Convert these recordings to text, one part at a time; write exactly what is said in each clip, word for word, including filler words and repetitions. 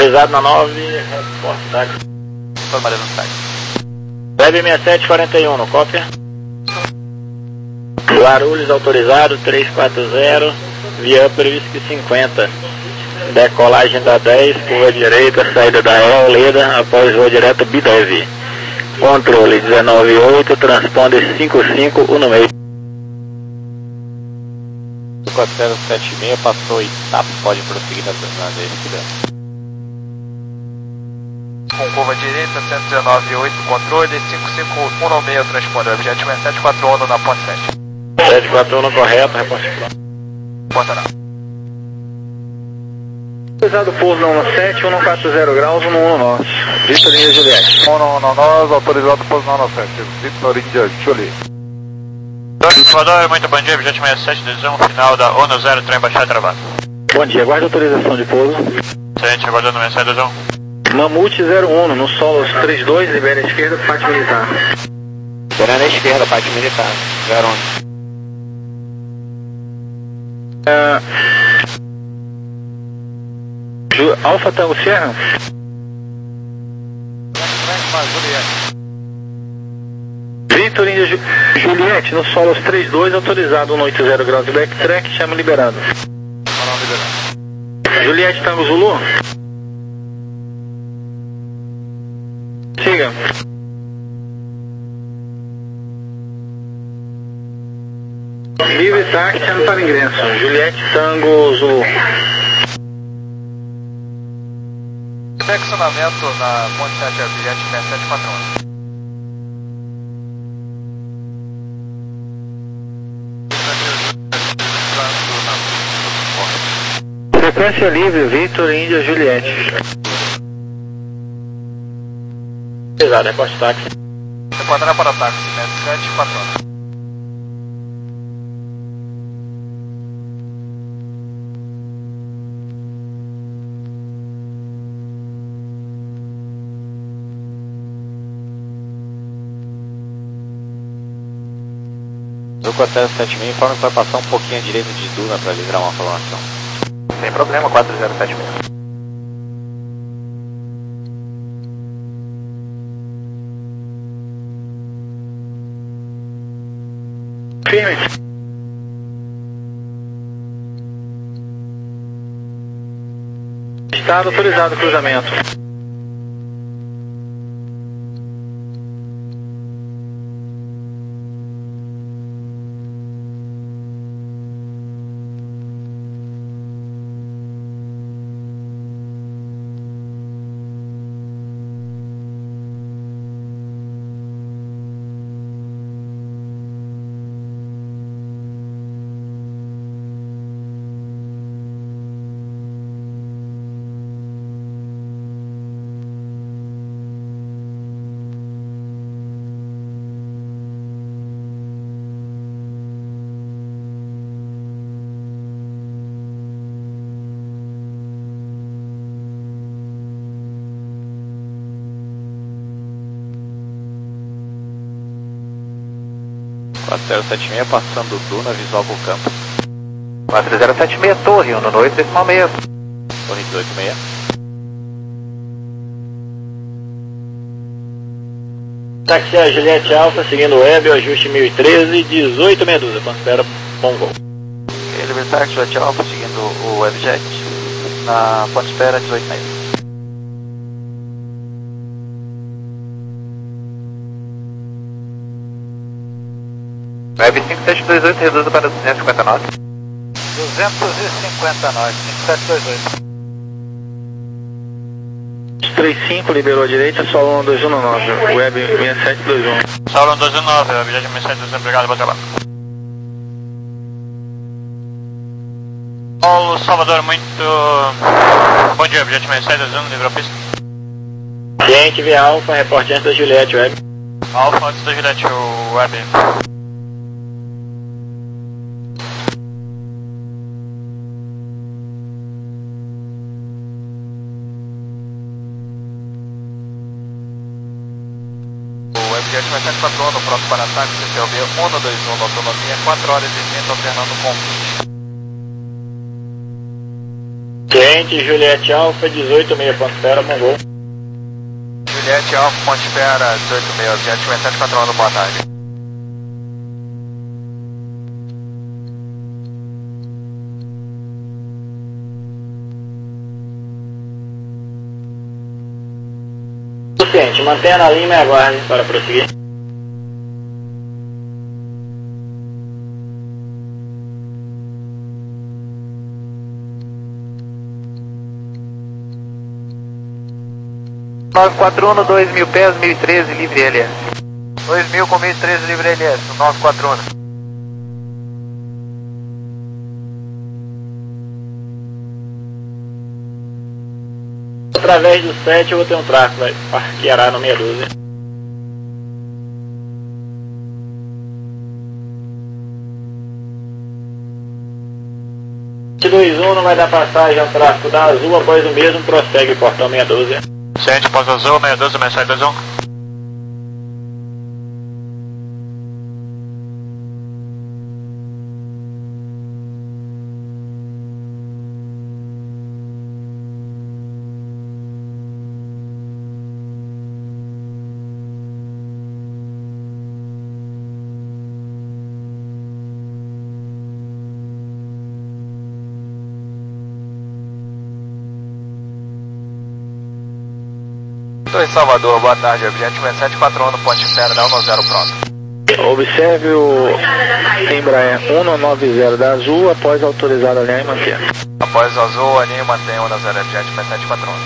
Autorizado na nove, reportagem. Formarei no site. Web sessenta e sete quarenta e um, no cópia. Guarulhos autorizado, três quatro zero, via previsto cinquenta. Decolagem da dez, curva direita, saída da E, Leda, após voo direto B dez. Controle dezenove oito, transponder cinco cinco, um no meio. quatro zero sete seis, passou Itap, pode prosseguir na descida. Com curva direita, cento e dezenove oito, controle, cinco cinco um no meio, transponder, objetivo é sete quatro um na ponte sete. sete quatro um no correto, reporte pronto. Ponta não. Autorizado pouso no sete, um quatro zero graus, um no nosso. Vitor Índia Juliette. um no nós, autorizado pouso no sete. Vitor Índia Juliette. Salvador, muito bom dia, objetivo sessenta e sete, decisão final da ONU zero, trem baixar travado. Bom dia, guarda autorização de pouso. Excelente, aguardando mensagem, decisão. Mamute zero um, no solo trinta e dois, libera a esquerda, parte militar. Liberando a esquerda, parte militar, zero um. Uh, Ju, Alfa Tango Sierra. Vitor Índia Ju, Juliette, no solo trinta e dois, autorizado cento e oitenta graus de backtrack, chama liberando. Juliette Tango Zulu. Siga. Livre taxi, chama para ingresso. Juliette Tango Zulu. Seccionamento na ponte sete, Juliette sete quatro um. Frequência livre, Vitor Índia Juliette. Pesado, reporte táxi. Enquadrar para táxi, sete quatro um. O quatro zero sete seis informa que vai passar um pouquinho à direita de Duna para livrar uma coloração. Sem problema, quatro zero sete seis. Firme. Estado autorizado o cruzamento. quatro zero sete seis passando Duna, visual pro campo. quatro zero sete seis, torre, um no oito, decimal seis. Torre dezoito seis. Táxi a Juliette Alfa, seguindo o Web, o ajuste mil e treze, dezoito Medusa, considera bom voo. Ele táxi, Juliette Alfa, seguindo o Webjet, na ponte espera dezoito seis. Web cinco sete dois oito, reduza para duzentos e cinquenta e nove. duzentos e cinquenta e nove, cinco sete dois oito. trinta e cinco, liberou a direita, solo um dois um nove, Web sessenta e sete dois um. Solo um dois um nove, Webjet sessenta e sete dois um, obrigado, bota lá. Paulo Salvador, muito bom dia, Webjet sessenta e sete dois um, livrou a pista. Ciente via Alfa, reporte antes da Juliette Web. Alfa antes da Juliette Web. Webjet sete quatro um no próximo para ataque, C C L B um dois um na autonomia, quatro horas e trinta alternando com Vicente Juliette Alfa, dezoito meia ponto zero, bom voo. Juliette Alfa, Ponte Espera, dezoito meia, Viente cinquenta e sete, quatro boa tarde. Vicente, mantenha na linha e aguarde para prosseguir. nove quatro um, dois mil pés, mil e treze, livre L S. dois mil com mil e treze, livre L S, nove quatro um. Através do sete eu vou ter um tráfego, vai parqueará no meia dúzia. sete dois um não vai dar passagem ao tráfego da Azul, após o mesmo prossegue portão meia dúzia. Sente, Porto Azul, meia dúzia, mensagem dois um. dois Salvador, boa tarde, Viente cinquenta e sete, quatro um no Ponte Espera, dá um zero pronto. Observe o Embraer um nove zero da Azul, após autorizado alinhar e manter. Após o Azul, alinho e mantém um zero, Viente cinquenta e sete, quatro um.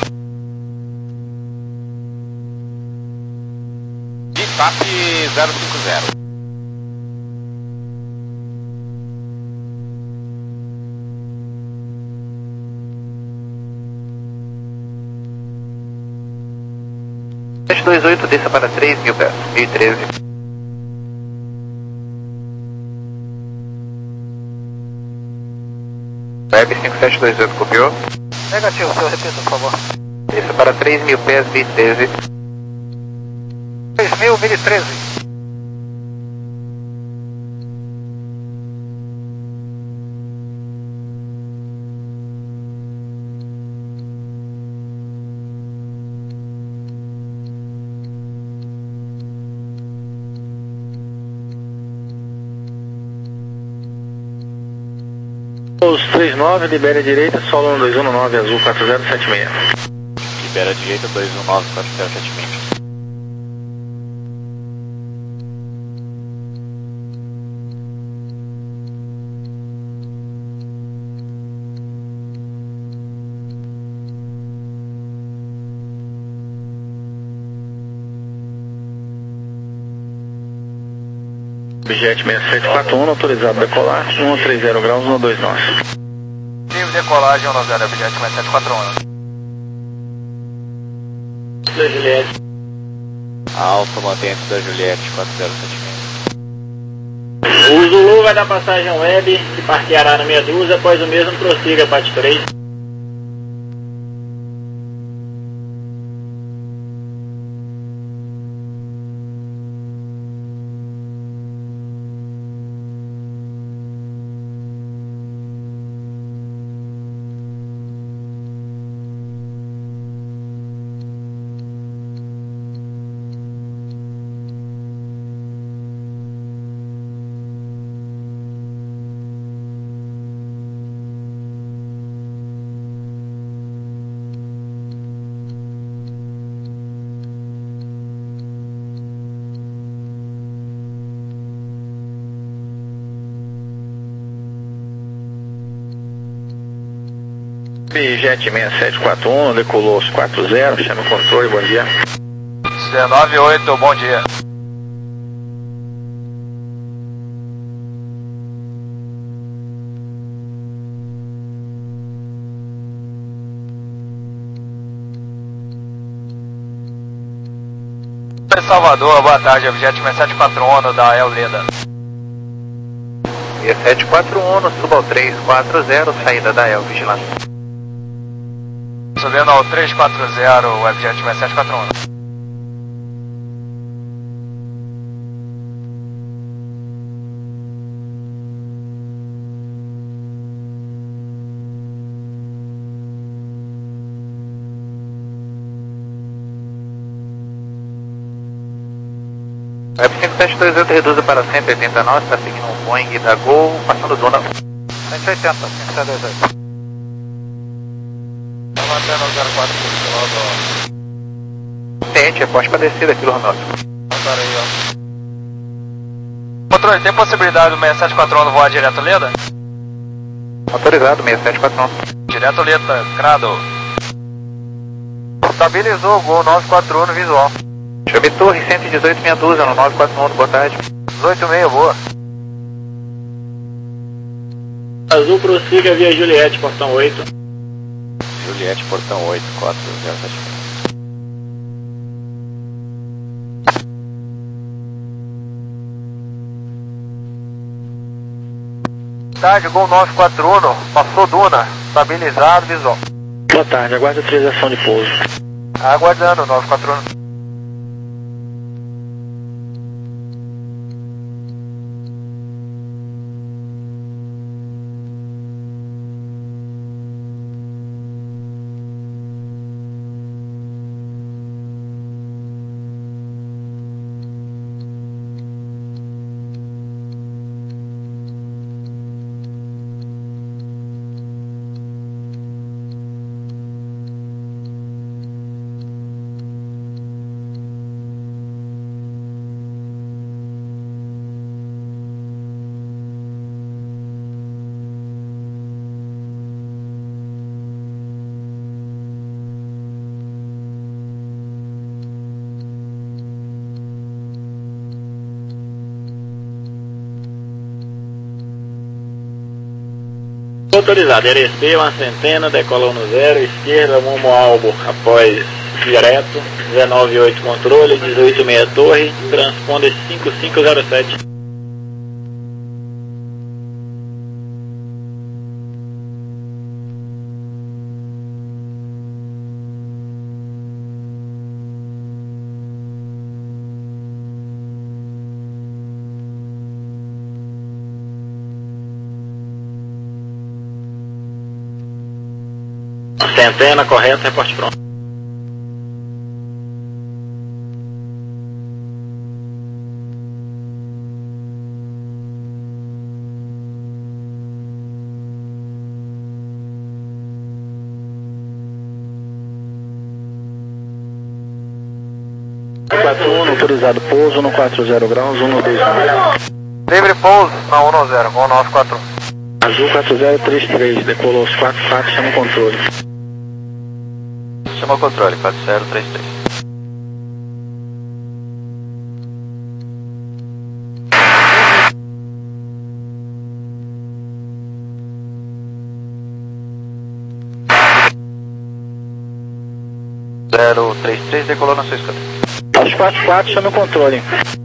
D T A P zero cinco zero. sete dois oito, desça para três mil pés, mil e treze. Web cinco sete dois oito, copiou? Negativo, seu repita, por favor. Desça para três mil pés, mil e treze. três mil, mil e treze. Os três nove, libera a direita, solo um dois um nove, Azul quatro zero sete seis. Libera a direita, dois um nove, quatro zero sete seis. Objet seis sete quatro um, autorizado decolar, um três zero graus, um dois nove. Livre decolagem, um zero, Objet seis sete quatro um. Da Juliette. Alfa, mantém da Juliette, quatro zero sete seis. O Zulu vai dar passagem ao web, que parqueará na meia dúzia, após o mesmo prossiga parte três. Jet seis sete quatro um, decolou os quatro zero, chama o controle, bom dia. dezenove oito, bom dia. Salvador, boa tarde, Objet seis sete quatro um da El Leda. seis sete quatro um, suba ao três quatro zero, saída da El, vigilância. Subindo ao três quatro zero, Webjet seis sete quatro um. Web cinco sete dois oito reduza para cento e oitenta nós, está seguindo um Boeing da Gol, passando Duna. cento e oitenta, cinco sete dois oito. Tá mantendo o zero quatro por quilômetro. Tente, é poste para descida, quilômetro. Agora aí, ó. Controle, tem possibilidade do seis sete quatro um voar direto Leda? Autorizado, seis sete quatro um. Direto Leda, Crado. Estabilizou o Gol nove quatro um no visual. Chame Torre cento e dezoito meia dúzia no nove quatro um, boa tarde. dezoito meia, boa. Azul prossiga via Juliette, portão oito. Juliette, portão oito, quatro zero sete. Tarde, Gol nove quatro um, passou Duna, estabilizado, visual. Boa tarde, aguarda a autorização de pouso. Aguardando, nove quatro um. Autorizado, R S P, uma centena, decolou no zero, esquerda, Momo Albo, após direto, dezenove oito controle, dezoito meia torre, transponder cinco cinco zero sete. Centena, correto, reporte pronto. quatro um, autorizado pouso no quatro zero graus, um dois um. Livre pouso na um zero, Gol nove quatro um. Azul quatro zero três três, decolou os quatro quatro, chama o controle. Chama o controle, quatro zero três três. zero três três, decolou na sua escada. Aos quatro quatro, chama o controle.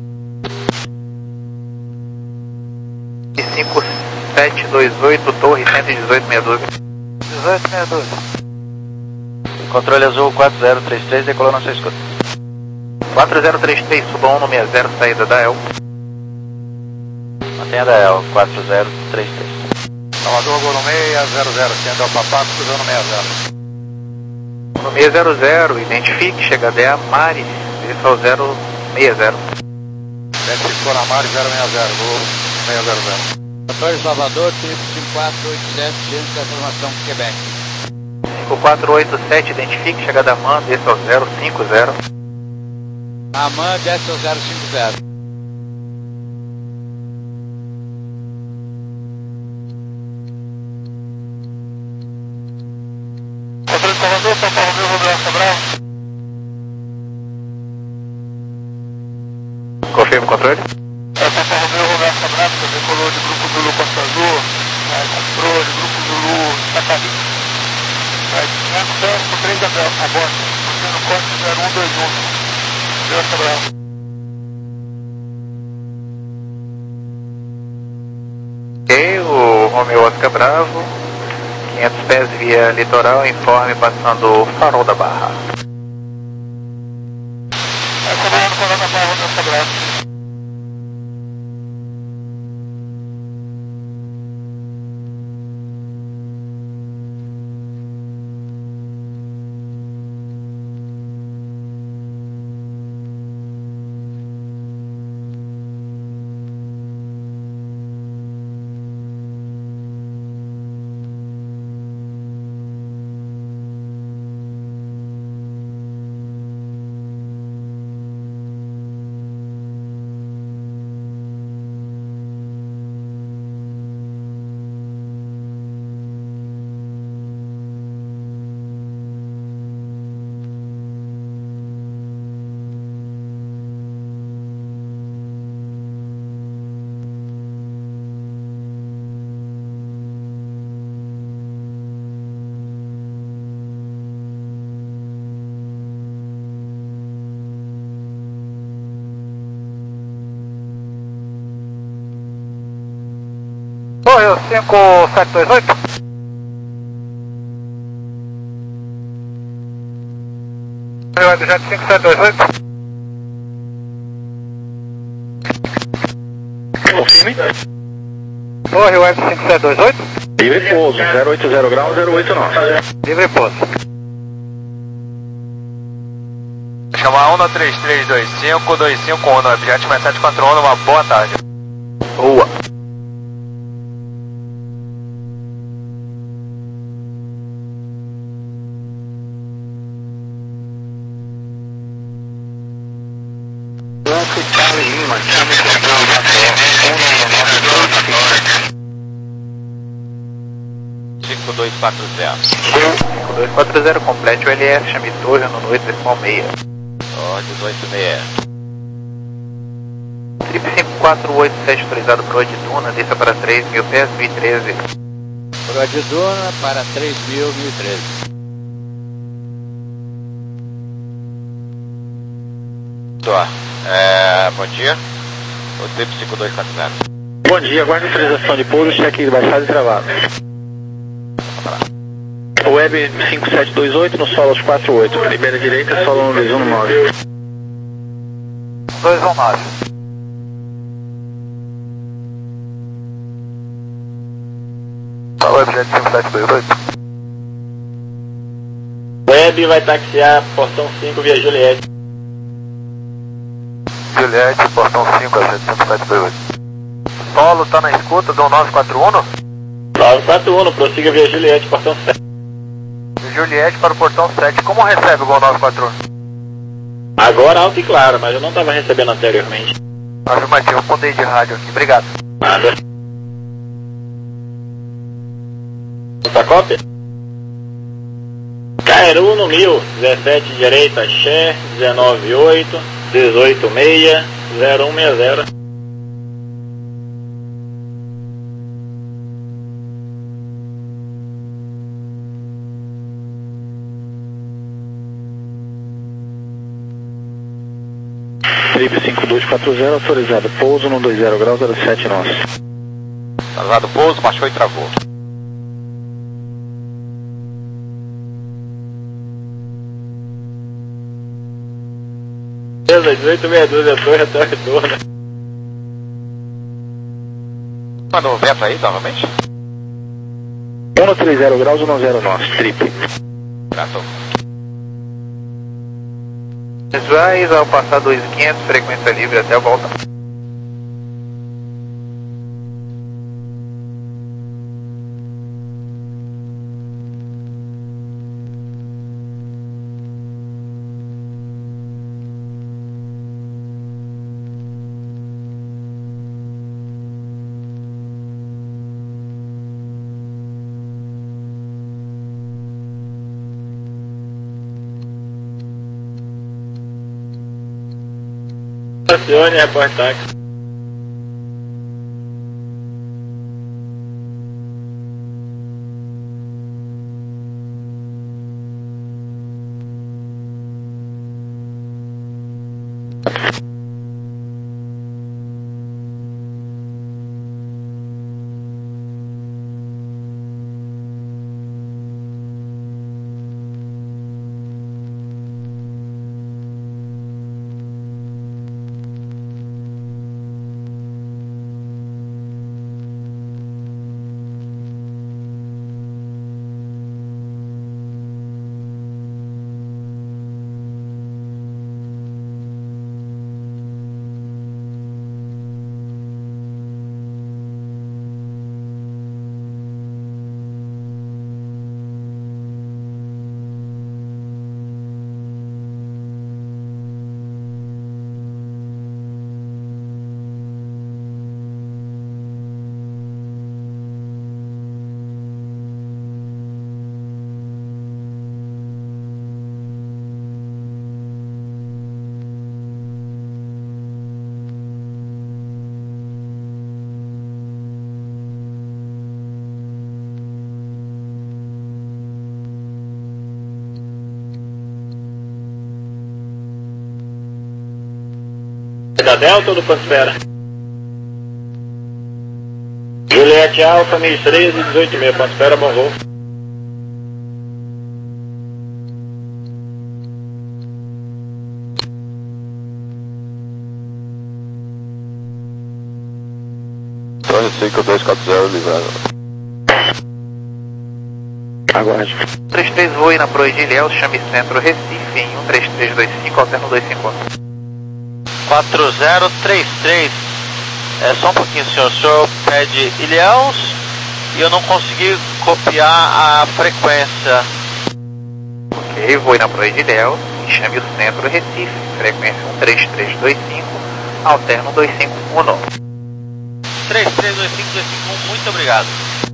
E cinco sete dois oito, torre cento e dezoito meia dúzia. dezoito meia dúzia. Controle azul quatro zero três três, decolou na sua escuta. quatro zero três três, suba um no sessenta, saída da E L. Mantenha da E L, quatro zero três três. Salvador, Gol no seis zero zero, sendo ao Papaco, subiu no sessenta. No seis zero zero, identifique, chegada é a Mari, isso ao zero seis zero. Identificou na Mari, zero seis zero, Gol seis zero zero. Motor Salvador, triplo cinco quatro oito sete, ciência da informação, Quebec. cinco quatro oito sete, identifique, chegada a Man, desce ao zero cinco zero. Aman, desce ao zero cinco zero. Controle Salvador, São Paulo, meu Roberto Cabral. Confirma o controle. É São Paulo, meu Roberto Cabral, que decolou de Grupo Zulu Costa Azul, comprou de Grupo Zulu Itacari. quinhentos dez por três a bordo, fazendo corte zero um dois um. Deus Cabral. Ok, o Romeu Oscar Bravo, quinhentos pés via litoral, informe passando o Farol da Barra. É comando Farol da Barra, Deus Cabral. Torre cinco sete dois oito. Web Jet cinco sete dois oito. Confirme. Torre Web cinco sete dois oito. Livre pouso, zero oito zero graus, zero oito nove. Livre pouso. Chamar Uno três três dois cinco dois cinco Uno, Webjet mais sete quatro Uno, uma boa tarde. Boa. cinco dois quatro zero. cinco dois quatro zero, complete o L S, chame torre no oito decimal seis. Ordem oito seis. Trip cinco quatro oito sete autorizado para o de Duna, desça para três mil pés, mil e treze. Proa de Duna para três mil, mil e treze. Tô. É, bom dia. O Trip cinco dois quatro zero. Bom dia, aguarde autorização de pouso, cheque baixado e travado. Web cinco sete dois oito no solo quatro oito, primeira direita, solo no dois um nove. dois um nove. Web Jet cinco sete dois oito. Web vai taxiar portão cinco via Juliette. Juliette, portão cinco, Jet cinco sete dois oito. Solo tá na escuta do nove quatro um? nove quatro um, prossiga via Juliette, portão sete. Juliette para o portão sete, como recebe o Gol nove quatro um? Agora alto e claro, mas eu não estava recebendo anteriormente. Afirmativo, eu mudei de rádio aqui, obrigado. Nada. Essa cópia? Cairu no mil, dezessete direita, Xé, dezenove oito, dezoito seis, zero um seis zero. Trip cinco dois quatro zero, autorizado pouso no dois zero graus, zero sete nove. Atrasado pouso, baixou e travou. Beleza, dezoito seis dois, a torre até o retorno. Manda o vento aí, novamente. um no três zero graus, um zero nove, trip. Tratou. Visuais ao passar dois mil e quinhentos, frequência livre até a volta. Acione a porta-táxi. Da Delta ou do Prospera? Juliette Juliette Alfa, mil e treze, dezoito e meio, ponto espera, bom voo. cinco dois quatro zero, livrado. Aguarde. um três três voe na Proa de Ilhéus, chame Centro Recife em um três três dois cinco, alterno dois cinco um. quatro zero três três. É só um pouquinho, senhor. O senhor pede Ilhéus e eu não consegui copiar a frequência. Ok, voe na Proa de Ilhéus, chame o Centro Recife, frequência um três três dois cinco, alterno dois cinco um. três três dois cinco dois cinco um, muito obrigado.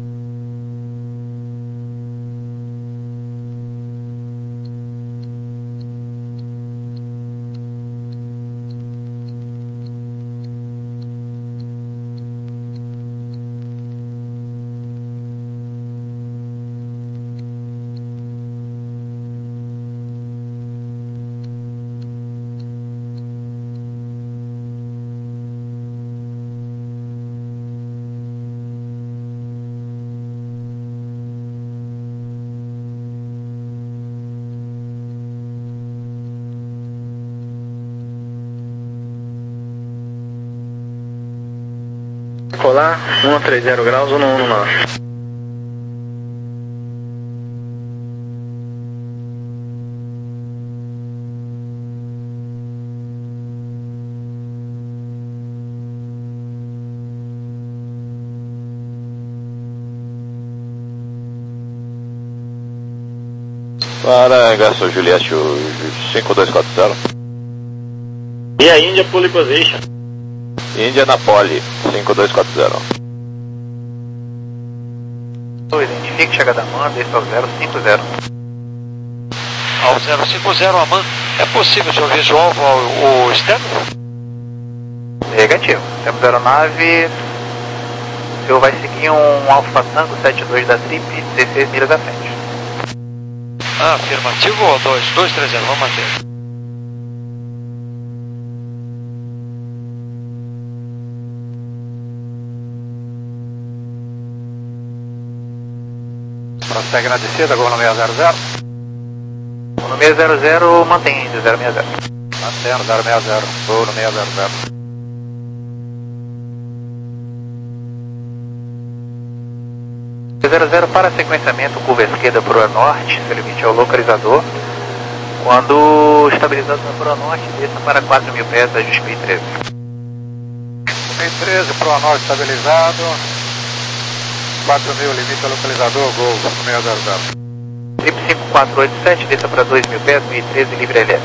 Colar, um a trinta graus ou não, não. Para ingresso Juliette cinco dois quatro zero. E a Índia pole position. Índia na pole, cinco dois quatro zero. Identifique chegada Amanda, esse é o zero cinco zero. Ao zero cinco zero, Amanda, é possível de ouvir visual o externo? Negativo. Temos aeronave, o senhor vai seguir um Alfa Tango sete dois da Trip, dezesseis milhas à frente. Ah, afirmativo ou dois? dois três zero, vamos manter. Prossegue na descida, gol no seis zero zero. No seis zero zero, mantém ainda zero seis zero. Mantendo zero seis zero, gol no seis zero zero. zero zero para sequenciamento, curva esquerda para o norte, seu limite é o localizador. Quando estabilizado para o norte, desça para quatro mil pés, ajuste P I treze. P I treze, para o norte estabilizado. quatro mil, limite ao localizador, gol, no seis zero zero. Trip cinco quatro oito sete, desça para dois mil pés, mil e treze, livre L S.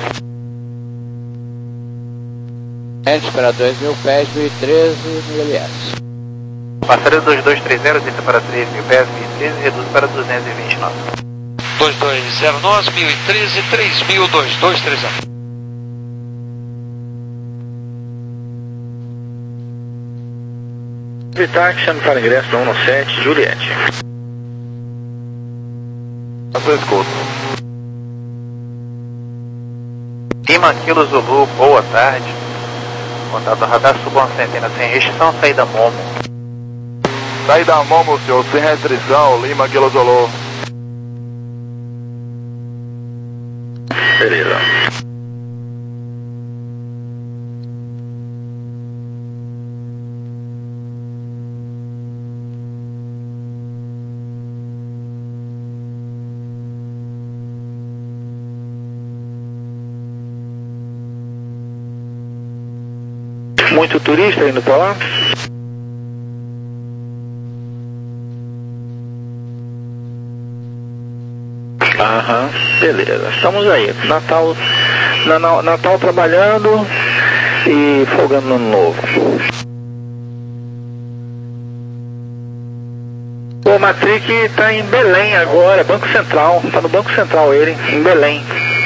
Entre para dois mil pés, mil e treze, no L S. Passarela dois dois três zero, desça para três mil pés, mil e treze, reduz para duzentos e vinte e nove. dois dois zero nove, mil e treze, três mil, dois dois três zero. Evitar que chame para ingresso da um sete, Juliette. Eu escuto. Lima, Kilo Zulu, boa tarde. Contato radar, suba uma centena sem restrição, saída Momo. Saída Momo, senhor, sem restrição, Lima, Kilo Zulu. Beleza. Muito turista indo para lá? Aham, beleza. Estamos aí. Natal, na, na, Natal trabalhando e folgando no ano novo. O Matric está em Belém agora, Banco Central. Está no Banco Central ele, em Belém.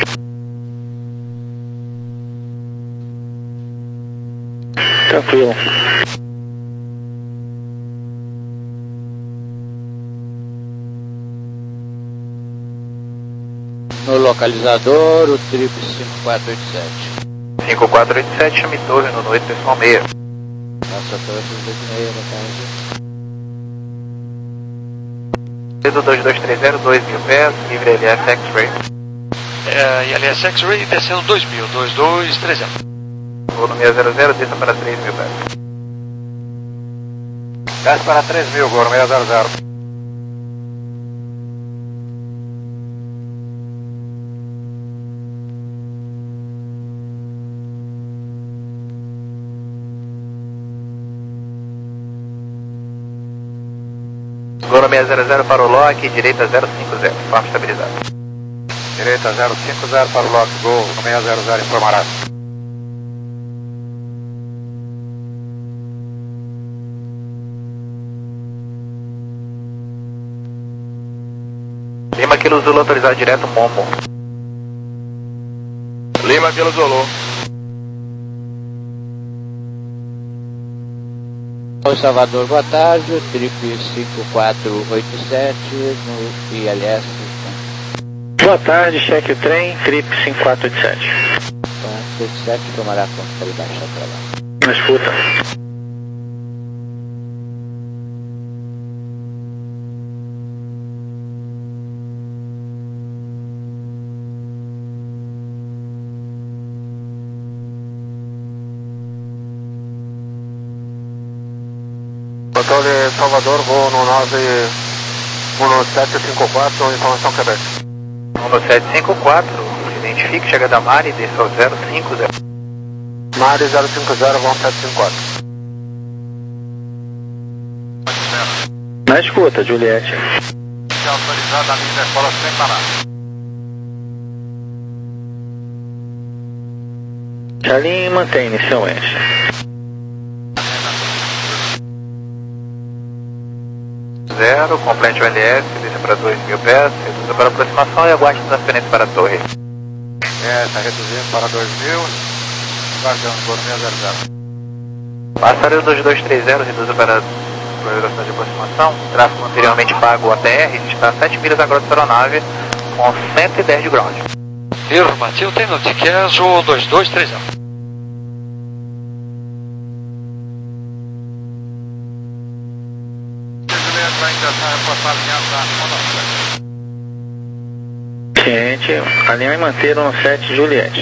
Tranquilo. No localizador, o Trip cinco quatro oito sete. cinco quatro oito sete, chame torre no noite pessoal seis. Nossa torre oito e meia da tarde. dois dois três zero, dois mil pés, livre L S X-Ray. É, e L S X-Ray descendo dois mil, dois dois três zero. Voo no seis zero zero, desça para três mil pés. Desce para três mil, voo no seis zero zero. Voo no seis zero zero para o lock, direita zero cinco zero, forma estabilizada. Direita zero cinco zero para o lock, gol no seis zero zero, informará. Lima Kilo Zulu autorizado direto, Momo. Lima Kilo Zulu. Oi, Salvador, boa tarde, o trip cinco quatro oito sete no I L S. Boa tarde, cheque o trem, trip cinco quatro oito sete. quatro oito sete, tomará conta para baixar para lá. Na escuta. Hotel de Salvador, voo no nove um sete cinco quatro, informação Quebec. um sete cinco quatro, identifique, chega da Mari, desça ao zero cinco zero. Mari zero cinco zero, voo sete cinco quatro. Na escuta, Juliette. Autorizada a linha escola sem parar. Charlie mantém inicialmente. Zero, complete o L S, desça para dois mil pés, reduza para aproximação e aguarde transferência para a torre. É, está reduzindo para dois mil, guardando por seis zero zero. Passareio dois dois três zero, reduza para a velocidade de aproximação, tráfego anteriormente pago A T R, está a sete milhas agora da aeronave, com cento e dez de ground. Afirmativo, tem no Tiquez, o dois dois três zero. Ciente, alinhar e manter no sete, Juliette.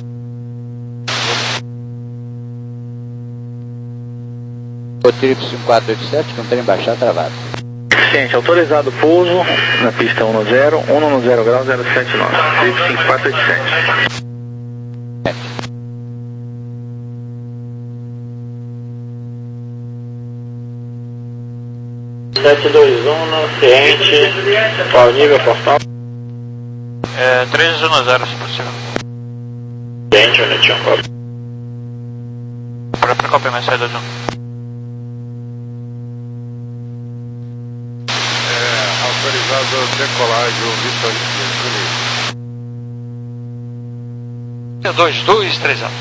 O trip cinco quatro oito sete, com trem baixar travado. Ciente, autorizado pouso na pista um zero, um zero grau zero sete nove, trip cinco quatro oito sete. sete dois um, ciente, qual nível portal? É, três um zero, se possível. Ciente, Unitinho, qual? Para aplicar o P M S saída de um. É, autorizado decolagem, o Vitor Juliette. dois dois três zero.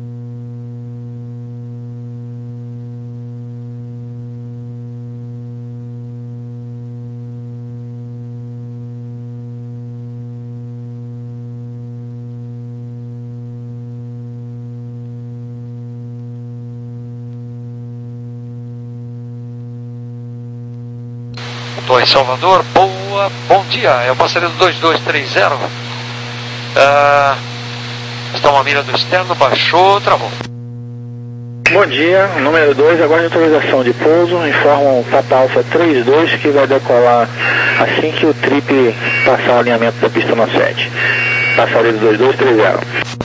Estou em Salvador, boa, bom dia, é o passageiro dois dois três zero. Uh, está uma milha do externo, baixou, travou. Bom dia, número dois, aguarde autorização de pouso, informam o Papa Alfa trinta e dois que vai decolar assim que o trip passar o alinhamento da pista no sete. Passageiro dois dois três zero.